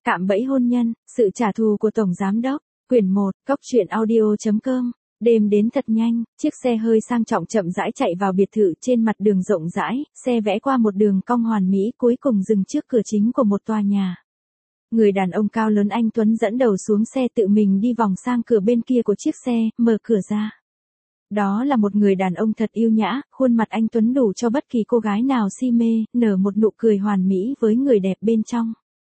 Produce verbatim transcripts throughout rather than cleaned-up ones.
Cạm bẫy hôn nhân, sự trả thù của Tổng Giám Đốc, quyển một, cốc truyện audio chấm com. Đêm đến thật nhanh, chiếc xe hơi sang trọng chậm rãi chạy vào biệt thự trên mặt đường rộng rãi, xe vẽ qua một đường cong hoàn mỹ cuối cùng dừng trước cửa chính của một tòa nhà. Người đàn ông cao lớn anh Tuấn dẫn đầu xuống xe tự mình đi vòng sang cửa bên kia của chiếc xe, mở cửa ra. Đó là một người đàn ông thật yêu nhã, khuôn mặt anh Tuấn đủ cho bất kỳ cô gái nào si mê, nở một nụ cười hoàn mỹ với người đẹp bên trong.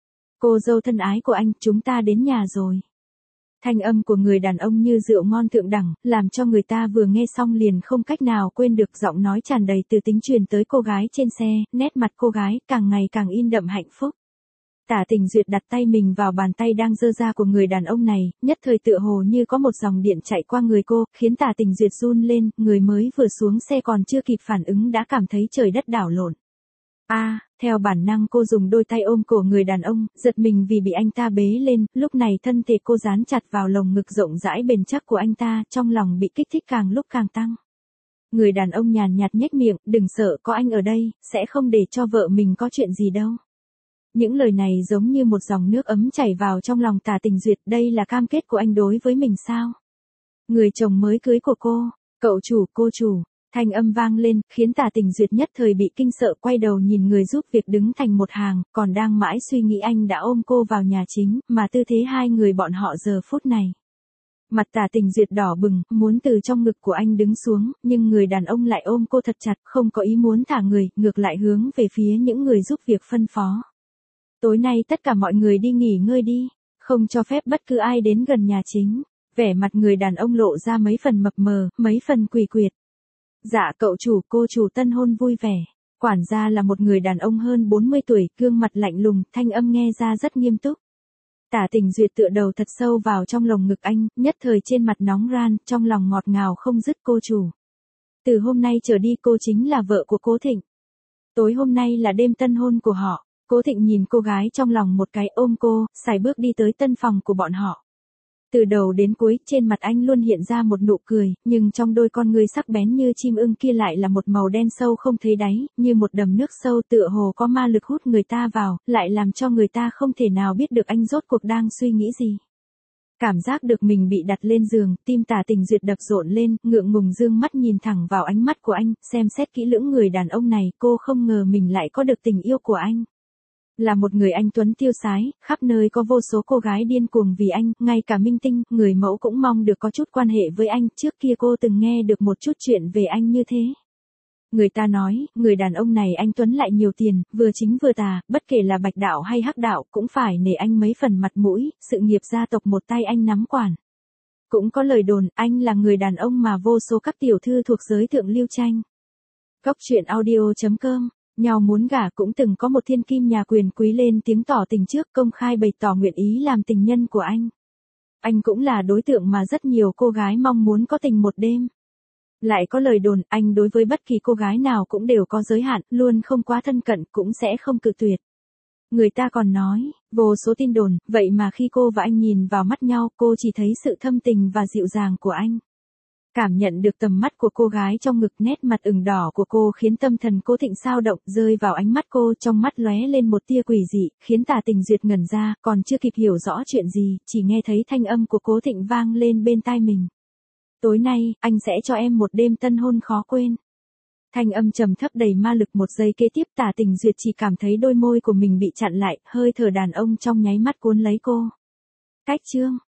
Cô dâu thân ái của anh, chúng ta đến nhà rồi. Thanh âm của người đàn ông như rượu ngon thượng đẳng, làm cho người ta vừa nghe xong liền không cách nào quên được giọng nói tràn đầy từ tính truyền tới cô gái trên xe, nét mặt cô gái càng ngày càng in đậm hạnh phúc. Tả Tình Duyệt đặt tay mình vào bàn tay đang giơ ra của người đàn ông này, nhất thời tựa hồ như có một dòng điện chạy qua người cô, khiến Tả Tình Duyệt run lên, người mới vừa xuống xe còn chưa kịp phản ứng đã cảm thấy trời đất đảo lộn. A, à, theo bản năng cô dùng đôi tay ôm cổ người đàn ông, giật mình vì bị anh ta bế lên, lúc này thân thể cô dán chặt vào lồng ngực rộng rãi bền chắc của anh ta, trong lòng bị kích thích càng lúc càng tăng. Người đàn ông nhàn nhạt nhếch miệng, đừng sợ, có anh ở đây, sẽ không để cho vợ mình có chuyện gì đâu. Những lời này giống như một dòng nước ấm chảy vào trong lòng Tả Tình Duyệt, đây là cam kết của anh đối với mình sao? Người chồng mới cưới của cô, cậu chủ, cô chủ. Thanh âm vang lên, khiến Tả Tình Duyệt nhất thời bị kinh sợ, quay đầu nhìn người giúp việc đứng thành một hàng, còn đang mãi suy nghĩ anh đã ôm cô vào nhà chính, mà tư thế hai người bọn họ giờ phút này. Mặt Tả Tình Duyệt đỏ bừng, muốn từ trong ngực của anh đứng xuống, nhưng người đàn ông lại ôm cô thật chặt, không có ý muốn thả người, ngược lại hướng về phía những người giúp việc phân phó. Tối nay tất cả mọi người đi nghỉ ngơi đi, không cho phép bất cứ ai đến gần nhà chính. Vẻ mặt người đàn ông lộ ra mấy phần mập mờ, mấy phần quỷ quyệt. Dạ cậu chủ, cô chủ tân hôn vui vẻ. Quản gia là một người đàn ông hơn bốn mươi tuổi, gương mặt lạnh lùng, thanh âm nghe ra rất nghiêm túc. Tả Tình Duyệt tựa đầu thật sâu vào trong lồng ngực anh, nhất thời trên mặt nóng ran, trong lòng ngọt ngào không dứt. Cô chủ. Từ hôm nay trở đi cô chính là vợ của Cố Thịnh. Tối hôm nay là đêm tân hôn của họ. Cố Thịnh nhìn cô gái trong lòng một cái, ôm cô, sải bước đi tới tân phòng của bọn họ. Từ đầu đến cuối, trên mặt anh luôn hiện ra một nụ cười, nhưng trong đôi con ngươi sắc bén như chim ưng kia lại là một màu đen sâu không thấy đáy, như một đầm nước sâu tựa hồ có ma lực hút người ta vào, lại làm cho người ta không thể nào biết được anh rốt cuộc đang suy nghĩ gì. Cảm giác được mình bị đặt lên giường, tim Tả Tình Duyệt đập rộn lên, ngượng ngùng dương mắt nhìn thẳng vào ánh mắt của anh, xem xét kỹ lưỡng người đàn ông này, cô không ngờ mình lại có được tình yêu của anh. Là một người anh tuấn tiêu sái, khắp nơi có vô số cô gái điên cuồng vì anh, ngay cả minh tinh, người mẫu cũng mong được có chút quan hệ với anh, trước kia cô từng nghe được một chút chuyện về anh như thế. Người ta nói, người đàn ông này anh tuấn lại nhiều tiền, vừa chính vừa tà, bất kể là bạch đạo hay hắc đạo, cũng phải nể anh mấy phần mặt mũi, sự nghiệp gia tộc một tay anh nắm quản. Cũng có lời đồn, anh là người đàn ông mà vô số các tiểu thư thuộc giới thượng lưu tranh. Cốc truyện audio chấm com. Nhau muốn gả cũng từng có một thiên kim nhà quyền quý lên tiếng tỏ tình trước, công khai bày tỏ nguyện ý làm tình nhân của anh. Anh cũng là đối tượng mà rất nhiều cô gái mong muốn có tình một đêm. Lại có lời đồn, anh đối với bất kỳ cô gái nào cũng đều có giới hạn, luôn không quá thân cận, cũng sẽ không cự tuyệt. Người ta còn nói, vô số tin đồn, vậy mà khi cô và anh nhìn vào mắt nhau, cô chỉ thấy sự thâm tình và dịu dàng của anh. Cảm nhận được tầm mắt của cô gái trong ngực, nét mặt ửng đỏ của cô khiến tâm thần Cố Thịnh sao động, rơi vào ánh mắt cô, trong mắt lóe lên một tia quỷ dị, khiến Tả Tình Duyệt ngẩn ra, còn chưa kịp hiểu rõ chuyện gì, chỉ nghe thấy thanh âm của Cố Thịnh vang lên bên tai mình. Tối nay, anh sẽ cho em một đêm tân hôn khó quên. Thanh âm trầm thấp đầy ma lực, một giây kế tiếp Tả Tình Duyệt chỉ cảm thấy đôi môi của mình bị chặn lại, hơi thở đàn ông trong nháy mắt cuốn lấy cô. Cách chương